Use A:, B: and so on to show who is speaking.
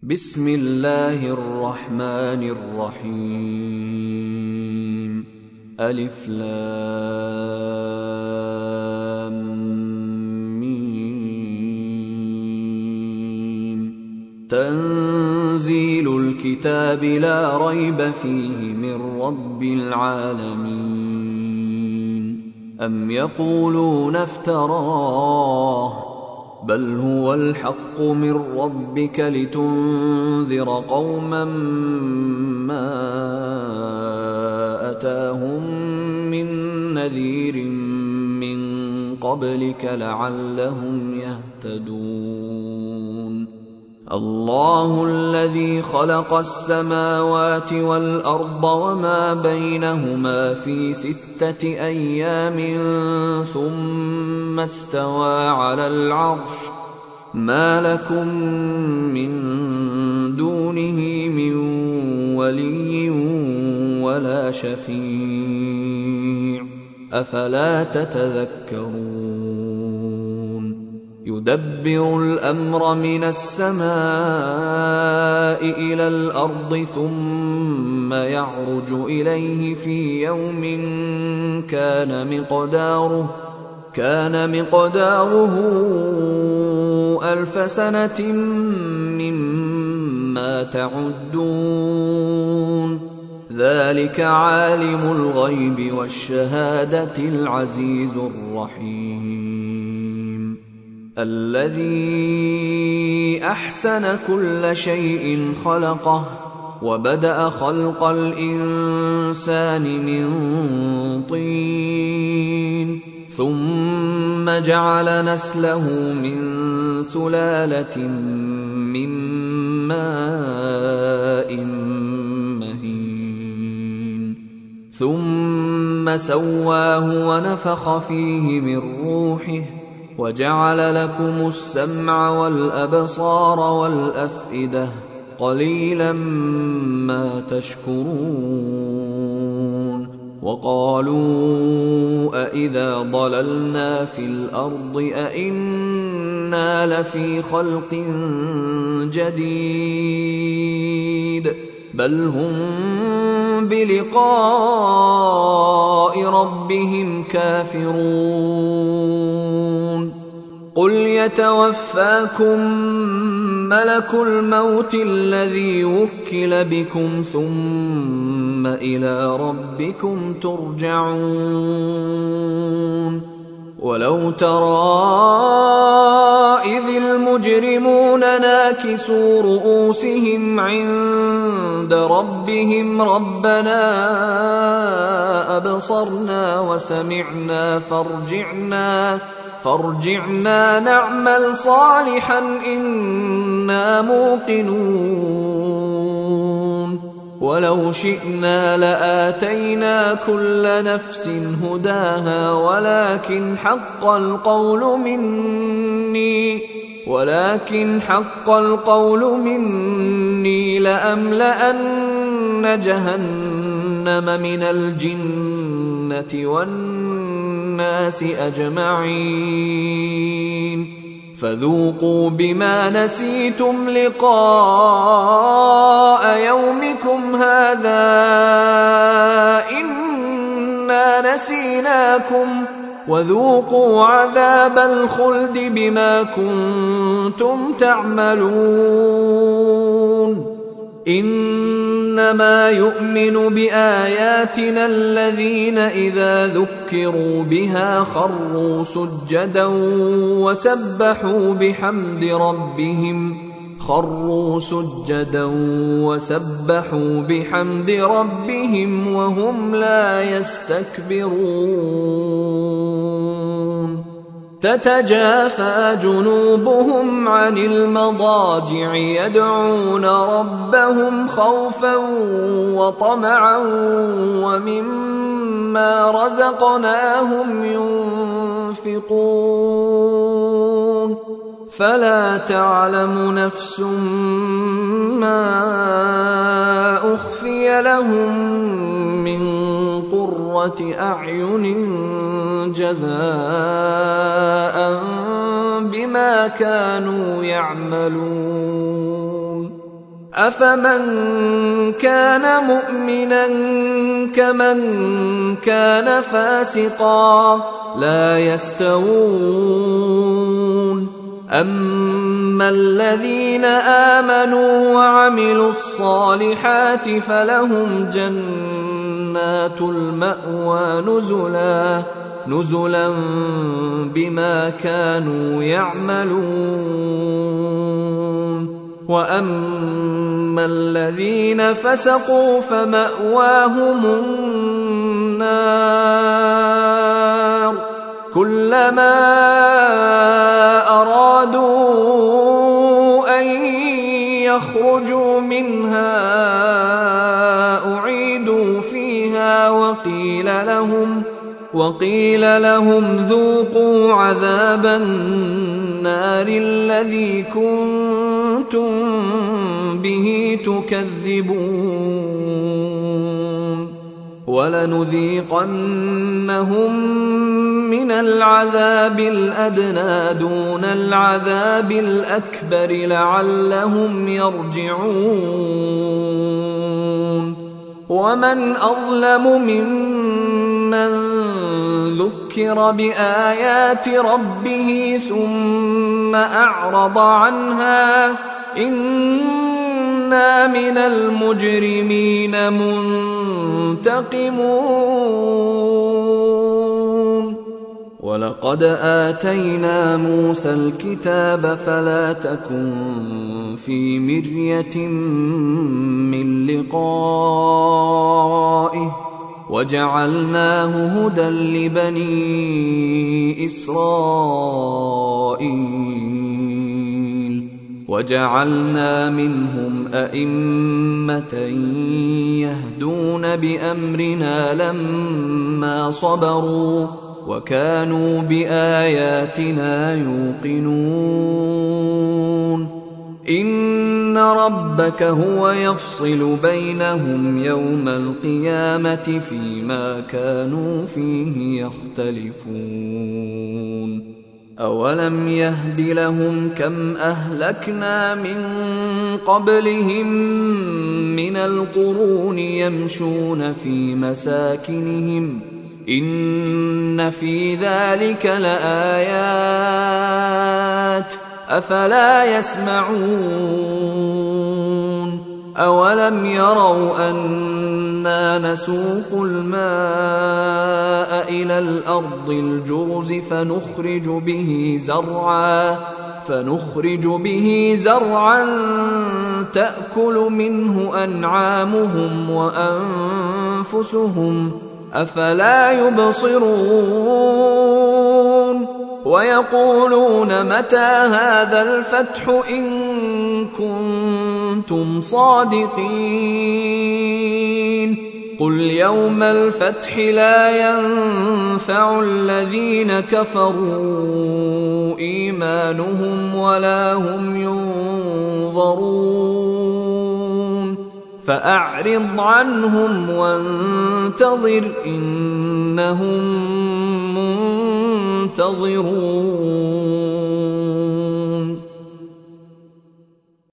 A: بسم الله الرحمن الرحيم. ألف لام ميم. تنزيل الكتاب لا ريب فيه من رب العالمين. أم يقولون افتراه بل هو الحق من ربك لتنذر قوما ما أتاهم من نذير من قبلك لعلهم يهتدون. الله الذي خلق السماوات والأرض وما بينهما في 6 أيام ثم استوى على العرش. ما لكم من دونه من ولي ولا شفيع أفلا تتذكرون. يدبر الأمر من السماء إلى الأرض ثم يعرج إليه في يوم كان مقداره 1000 سنة مما تعدون. ذلك عالم الغيب والشهادة العزيز الرحيم. الذي أحسن كل شيء خلقه وبدأ خلق الإنسان من طين ثم جعل نسله من سلالة من ماء مهين ثم سواه ونفخ فيه من روحه وجعل لكم السمع والأبصار والأفئدة قليلا ما تشكرون. وقالوا أإذا ضللنا في الأرض أإنا لفي خلق جديد بل هم بلقاء ربهم كافرون. قل يتوفاكم ملك الموت الذي وكل بكم ثم إلى ربكم ترجعون. ولو ترى إذ المجرمون ناكسوا رؤوسهم عند ربهم ربنا أبصرنا وسمعنا فارجعنا نعمل صالحا إنا موقنون. ولو شئنا لآتينا كل نفس هداها ولكن حق القول مني لأملأن جهنم من الجنة والناس أجمعين. فذوقوا بما نسيتم لقاء يومكم هذا إنا نسيناكم وذوقوا عذاب الخلد بما كنتم تعملون. إنما يؤمن بآياتنا الذين إذا ذكروا بها خروا سجدا وسبحوا بحمد ربهم وهم لا يستكبرون. تتجافى جنوبهم عن المضاجع يدعون ربهم خوفا وطمعا ومما رزقناهم ينفقون. فلا تعلم نفس ما أخفي لهم من قرة أعين جزاء بما كانوا يعملون أفمن كان مؤمنا كمن كان فاسقا لا يستوون أما الذين آمنوا وعملوا الصالحات فلهم جنات المأوى نزلا بما كانوا يعملون وأما الذين فسقوا فمأواهم النار كلما أرادوا أن يخرجوا منها أعيدوا فيها وقيل لهم ذوقوا عذاب النار الذي كنتم به تكذبون ولنذيقنهم من العذاب الأدنى دون العذاب الأكبر لعلهم يرجعون ومن أظلم ممن ذكر بآيات ربه ثم أعرض عنها إنا من المجرمين منتقمون ولقد آتينا موسى الكتاب فلا تكن في مرية من لقائه وجعلناه هدى لبني إسرائيل وجعلنا منهم أئمة يهدون بأمرنا لما صبروا وكانوا بآياتنا يوقنون إن ربك هو يفصل بينهم يوم القيامة فيما كانوا فيه يختلفون أولم يهد لهم كم أهلكنا من قبلهم من القرون يمشون في مساكنهم إن في ذلك لآيات أفلا يسمعون أولم يروا أنا نسوق الماء إلى الأرض الجرز فنخرج به زرعا تأكل منه أنعامهم وأنفسهم أفلا يبصرون ويقولون متى هذا الفتح إن كنتم صادقين قل يوم الفتح لا ينفع الذين كفروا إيمانهم ولا هم ينظرون فأعرض عنهم وانتظر إنهم منتظرون